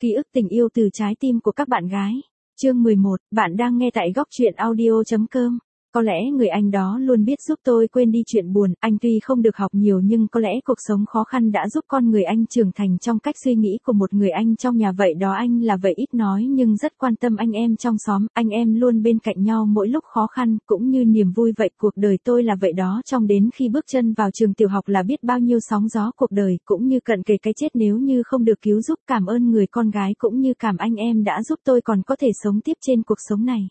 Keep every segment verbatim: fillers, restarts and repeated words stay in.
Ký ức tình yêu từ trái tim của các bạn gái. Chương mười một, bạn đang nghe tại góc truyện audio chấm com. Có lẽ người anh đó luôn biết giúp tôi quên đi chuyện buồn, anh tuy không được học nhiều nhưng có lẽ cuộc sống khó khăn đã giúp con người anh trưởng thành trong cách suy nghĩ của một người anh trong nhà vậy đó. Anh là vậy ít nói nhưng rất quan tâm anh em trong xóm, anh em luôn bên cạnh nhau mỗi lúc khó khăn, cũng như niềm vui vậy. Cuộc đời tôi là vậy đó, trong đến khi bước chân vào trường tiểu học là biết bao nhiêu sóng gió cuộc đời, cũng như cận kề cái chết nếu như không được cứu giúp. Cảm ơn người con gái cũng như cảm anh em đã giúp tôi còn có thể sống tiếp trên cuộc sống này.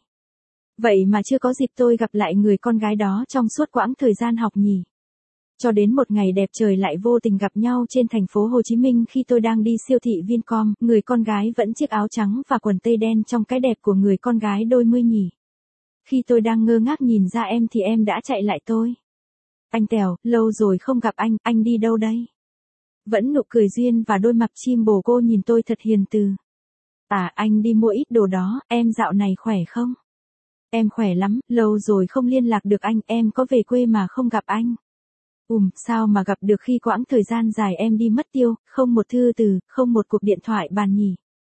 Vậy mà chưa có dịp tôi gặp lại người con gái đó trong suốt quãng thời gian học nhỉ. Cho đến một ngày đẹp trời lại vô tình gặp nhau trên thành phố Hồ Chí Minh khi tôi đang đi siêu thị Vincom, người con gái vẫn chiếc áo trắng và quần tây đen trong cái đẹp của người con gái đôi mươi nhỉ. Khi tôi đang ngơ ngác nhìn ra em thì em đã chạy lại tôi. Anh Tèo, lâu rồi không gặp anh, anh đi đâu đây? Vẫn nụ cười duyên và đôi mặt chim bồ cô nhìn tôi thật hiền từ. À, anh đi mua ít đồ đó, em dạo này khỏe không? Em khỏe lắm, lâu rồi không liên lạc được anh, em có về quê mà không gặp anh. Ùm, sao mà gặp được khi quãng thời gian dài em đi mất tiêu, không một thư từ, không một cuộc điện thoại bàn nhỉ.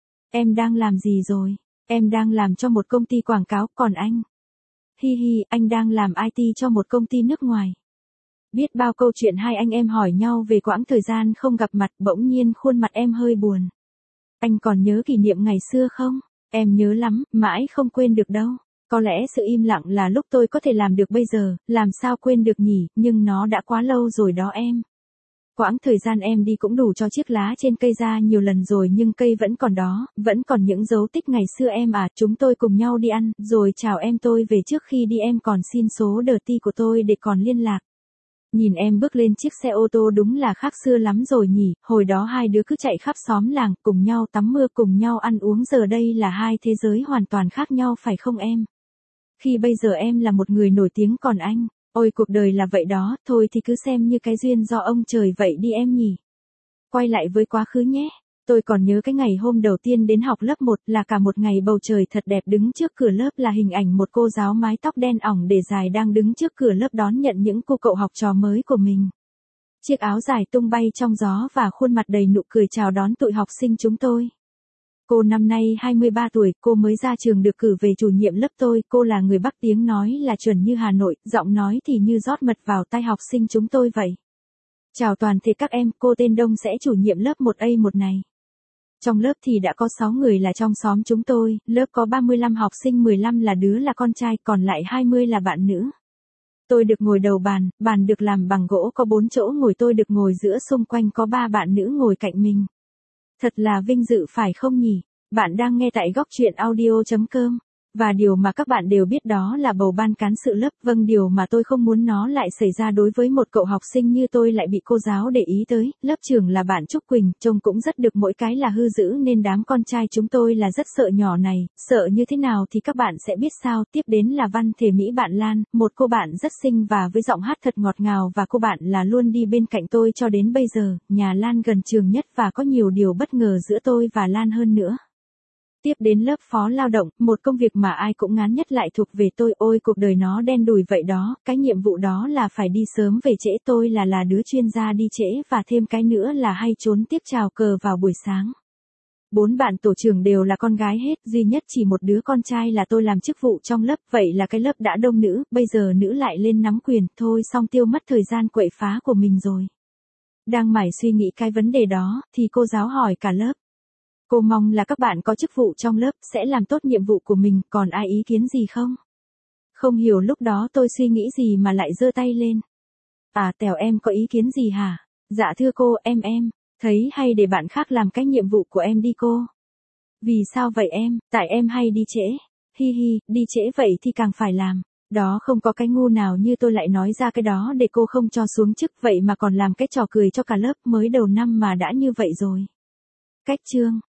Em đang làm gì rồi? Em đang làm cho một công ty quảng cáo, còn anh? Hi hi, anh đang làm i tê cho một công ty nước ngoài. Biết bao câu chuyện hai anh em hỏi nhau về quãng thời gian không gặp mặt, bỗng nhiên khuôn mặt em hơi buồn. Anh còn nhớ kỷ niệm ngày xưa không? Em nhớ lắm, mãi không quên được đâu. Có lẽ sự im lặng là lúc tôi có thể làm được bây giờ, làm sao quên được nhỉ, nhưng nó đã quá lâu rồi đó em. Quãng thời gian em đi cũng đủ cho chiếc lá trên cây ra nhiều lần rồi nhưng cây vẫn còn đó, vẫn còn những dấu tích ngày xưa em à. Chúng tôi cùng nhau đi ăn, rồi chào em tôi về trước khi đi em còn xin số đờ ti của tôi để còn liên lạc. Nhìn em bước lên chiếc xe ô tô đúng là khác xưa lắm rồi nhỉ, hồi đó hai đứa cứ chạy khắp xóm làng, cùng nhau tắm mưa, cùng nhau ăn uống, giờ đây là hai thế giới hoàn toàn khác nhau phải không em? Khi bây giờ em là một người nổi tiếng còn anh, ôi cuộc đời là vậy đó, thôi thì cứ xem như cái duyên do ông trời vậy đi em nhỉ. Quay lại với quá khứ nhé, tôi còn nhớ cái ngày hôm đầu tiên đến học lớp một là cả một ngày bầu trời thật đẹp, đứng trước cửa lớp là hình ảnh một cô giáo mái tóc đen ỏng để dài đang đứng trước cửa lớp đón nhận những cô cậu học trò mới của mình. Chiếc áo dài tung bay trong gió và khuôn mặt đầy nụ cười chào đón tụi học sinh chúng tôi. Cô năm nay hai mươi ba tuổi, cô mới ra trường được cử về chủ nhiệm lớp tôi, cô là người Bắc, tiếng nói là chuẩn như Hà Nội, giọng nói thì như rót mật vào tai học sinh chúng tôi vậy. Chào toàn thể các em, cô tên Đông sẽ chủ nhiệm lớp một A một này. Trong lớp thì đã có sáu người là trong xóm chúng tôi, lớp có ba mươi lăm học sinh, mười lăm là đứa là con trai, còn lại hai mươi là bạn nữ. Tôi được ngồi đầu bàn, bàn được làm bằng gỗ có bốn chỗ ngồi, tôi được ngồi giữa, xung quanh có ba bạn nữ ngồi cạnh mình. Thật là vinh dự phải không nhỉ? Bạn đang nghe tại góc truyện audio chấm com. Và điều mà các bạn đều biết đó là bầu ban cán sự lớp. Vâng, điều mà tôi không muốn nó lại xảy ra đối với một cậu học sinh như tôi lại bị cô giáo để ý tới. Lớp trưởng là bạn Trúc Quỳnh, trông cũng rất được, mỗi cái là hư dữ nên đám con trai chúng tôi là rất sợ nhỏ này. Sợ như thế nào thì các bạn sẽ biết sao. Tiếp đến là Văn Thể Mỹ bạn Lan, một cô bạn rất xinh và với giọng hát thật ngọt ngào, và cô bạn là luôn đi bên cạnh tôi cho đến bây giờ. Nhà Lan gần trường nhất và có nhiều điều bất ngờ giữa tôi và Lan hơn nữa. Tiếp đến lớp phó lao động, một công việc mà ai cũng ngán nhất lại thuộc về tôi. Ôi cuộc đời nó đen đủi vậy đó, cái nhiệm vụ đó là phải đi sớm về trễ, tôi là là đứa chuyên gia đi trễ, và thêm cái nữa là hay trốn tiết chào cờ vào buổi sáng. Bốn bạn tổ trưởng đều là con gái hết, duy nhất chỉ một đứa con trai là tôi làm chức vụ trong lớp, vậy là cái lớp đã đông nữ, bây giờ nữ lại lên nắm quyền, thôi xong tiêu mất thời gian quậy phá của mình rồi. Đang mải suy nghĩ cái vấn đề đó, thì cô giáo hỏi cả lớp. Cô mong là các bạn có chức vụ trong lớp sẽ làm tốt nhiệm vụ của mình, còn ai ý kiến gì không? Không hiểu lúc đó tôi suy nghĩ gì mà lại giơ tay lên. À Tèo, em có ý kiến gì hả? Dạ thưa cô, em em thấy hay để bạn khác làm cái nhiệm vụ của em đi cô. Vì sao vậy em? Tại em hay đi trễ. Hi hi, đi trễ vậy thì càng phải làm. Đó, không có cái ngu nào như tôi lại nói ra cái đó để cô không cho xuống chức, vậy mà còn làm cái trò cười cho cả lớp, mới đầu năm mà đã như vậy rồi. Cách chương